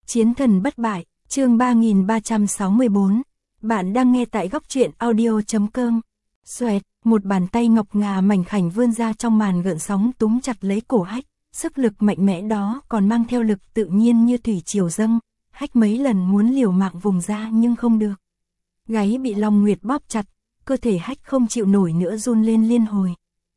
Chiến thần bất bại, chương 3364. Bạn đang nghe tại góc truyện audio.com. Xoẹt, một bàn tay ngọc ngà mảnh khảnh vươn ra trong màn gợn sóng túm chặt lấy cổ Hách, sức lực mạnh mẽ đó còn mang theo lực tự nhiên như thủy triều dâng. Hách mấy lần muốn liều mạng vùng ra nhưng không được. Gáy bị Long Nguyệt bóp chặt, cơ thể Hách không chịu nổi nữa run lên liên hồi.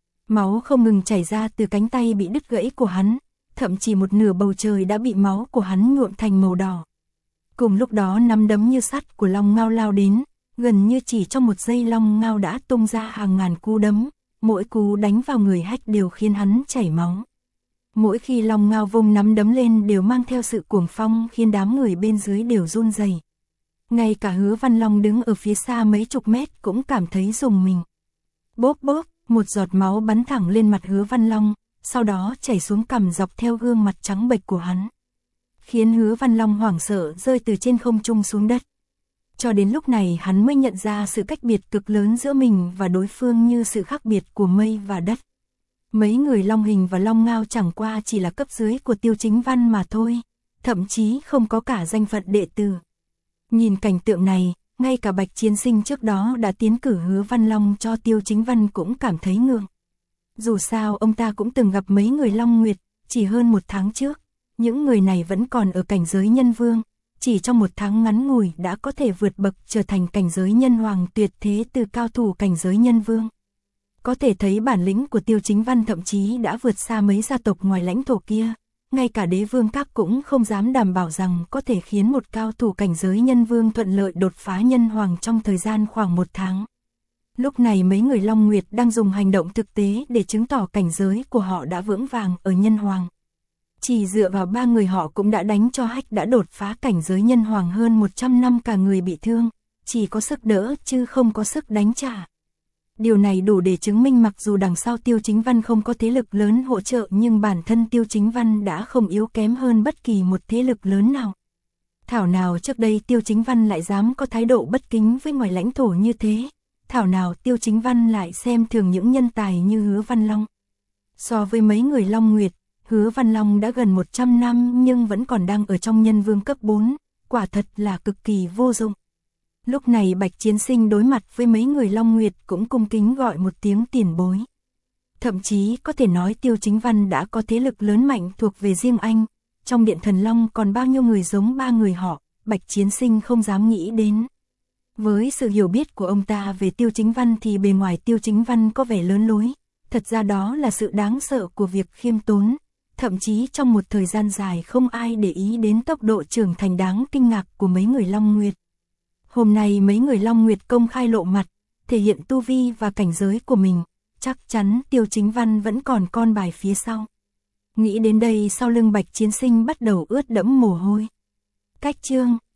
Máu không ngừng chảy ra từ cánh tay bị đứt gãy của hắn, thậm chí một nửa bầu trời đã bị máu của hắn nhuộm thành màu đỏ. Cùng lúc đó nắm đấm như sắt của Long Ngao lao đến, gần như chỉ trong một giây Long Ngao đã tung ra hàng ngàn cú đấm, mỗi cú đánh vào người Hách đều khiến hắn chảy máu. Mỗi khi Long Ngao vung nắm đấm lên đều mang theo sự cuồng phong khiến đám người bên dưới đều run rẩy. Ngay cả Hứa Văn Long đứng ở phía xa mấy chục mét cũng cảm thấy rùng mình. Bốp bốp, một giọt máu bắn thẳng lên mặt Hứa Văn Long, sau đó chảy xuống cằm dọc theo gương mặt trắng bệch của hắn. Khiến Hứa Văn Long hoảng sợ rơi từ trên không trung xuống đất. Cho đến lúc này hắn mới nhận ra sự cách biệt cực lớn giữa mình và đối phương như sự khác biệt của mây và đất. Mấy người Long Hình và Long Ngao chẳng qua chỉ là cấp dưới của Tiêu Chính Văn mà thôi, thậm chí không có cả danh phận đệ tử. Nhìn cảnh tượng này, ngay cả Bạch Chiến Sinh trước đó đã tiến cử Hứa Văn Long cho Tiêu Chính Văn cũng cảm thấy ngượng. Dù sao ông ta cũng từng gặp mấy người Long Nguyệt, chỉ hơn một tháng trước, những người này vẫn còn ở cảnh giới nhân vương, chỉ trong một tháng ngắn ngủi đã có thể vượt bậc trở thành cảnh giới nhân hoàng tuyệt thế từ cao thủ cảnh giới nhân vương. Có thể thấy bản lĩnh của Tiêu Chính Văn thậm chí đã vượt xa mấy gia tộc ngoài lãnh thổ kia, ngay cả đế vương các cũng không dám đảm bảo rằng có thể khiến một cao thủ cảnh giới nhân vương thuận lợi đột phá nhân hoàng trong thời gian khoảng một tháng. Lúc này mấy người Long Nguyệt đang dùng hành động thực tế để chứng tỏ cảnh giới của họ đã vững vàng ở nhân hoàng. Chỉ dựa vào ba người họ cũng đã đánh cho Hách đã đột phá cảnh giới nhân hoàng hơn 100 năm cả người bị thương, chỉ có sức đỡ chứ không có sức đánh trả. Điều này đủ để chứng minh mặc dù đằng sau Tiêu Chính Văn không có thế lực lớn hỗ trợ nhưng bản thân Tiêu Chính Văn đã không yếu kém hơn bất kỳ một thế lực lớn nào. Thảo nào trước đây Tiêu Chính Văn lại dám có thái độ bất kính với ngoài lãnh thổ như thế, thảo nào Tiêu Chính Văn lại xem thường những nhân tài như Hứa Văn Long. So với mấy người Long Nguyệt, Hứa Văn Long đã gần 100 năm nhưng vẫn còn đang ở trong nhân vương cấp 4, quả thật là cực kỳ vô dụng. Lúc này Bạch Chiến Sinh đối mặt với mấy người Long Nguyệt cũng cung kính gọi một tiếng tiền bối. Thậm chí có thể nói Tiêu Chính Văn đã có thế lực lớn mạnh thuộc về riêng anh, trong Điện Thần Long còn bao nhiêu người giống ba người họ, Bạch Chiến Sinh không dám nghĩ đến. Với sự hiểu biết của ông ta về Tiêu Chính Văn thì bề ngoài Tiêu Chính Văn có vẻ lớn lối, thật ra đó là sự đáng sợ của việc khiêm tốn. Thậm chí trong một thời gian dài không ai để ý đến tốc độ trưởng thành đáng kinh ngạc của mấy người Long Nguyệt. Hôm nay mấy người Long Nguyệt công khai lộ mặt, thể hiện tu vi và cảnh giới của mình, chắc chắn Tiêu Chính Văn vẫn còn con bài phía sau. Nghĩ đến đây sau lưng Bạch Chiến Sinh bắt đầu ướt đẫm mồ hôi. Cách chương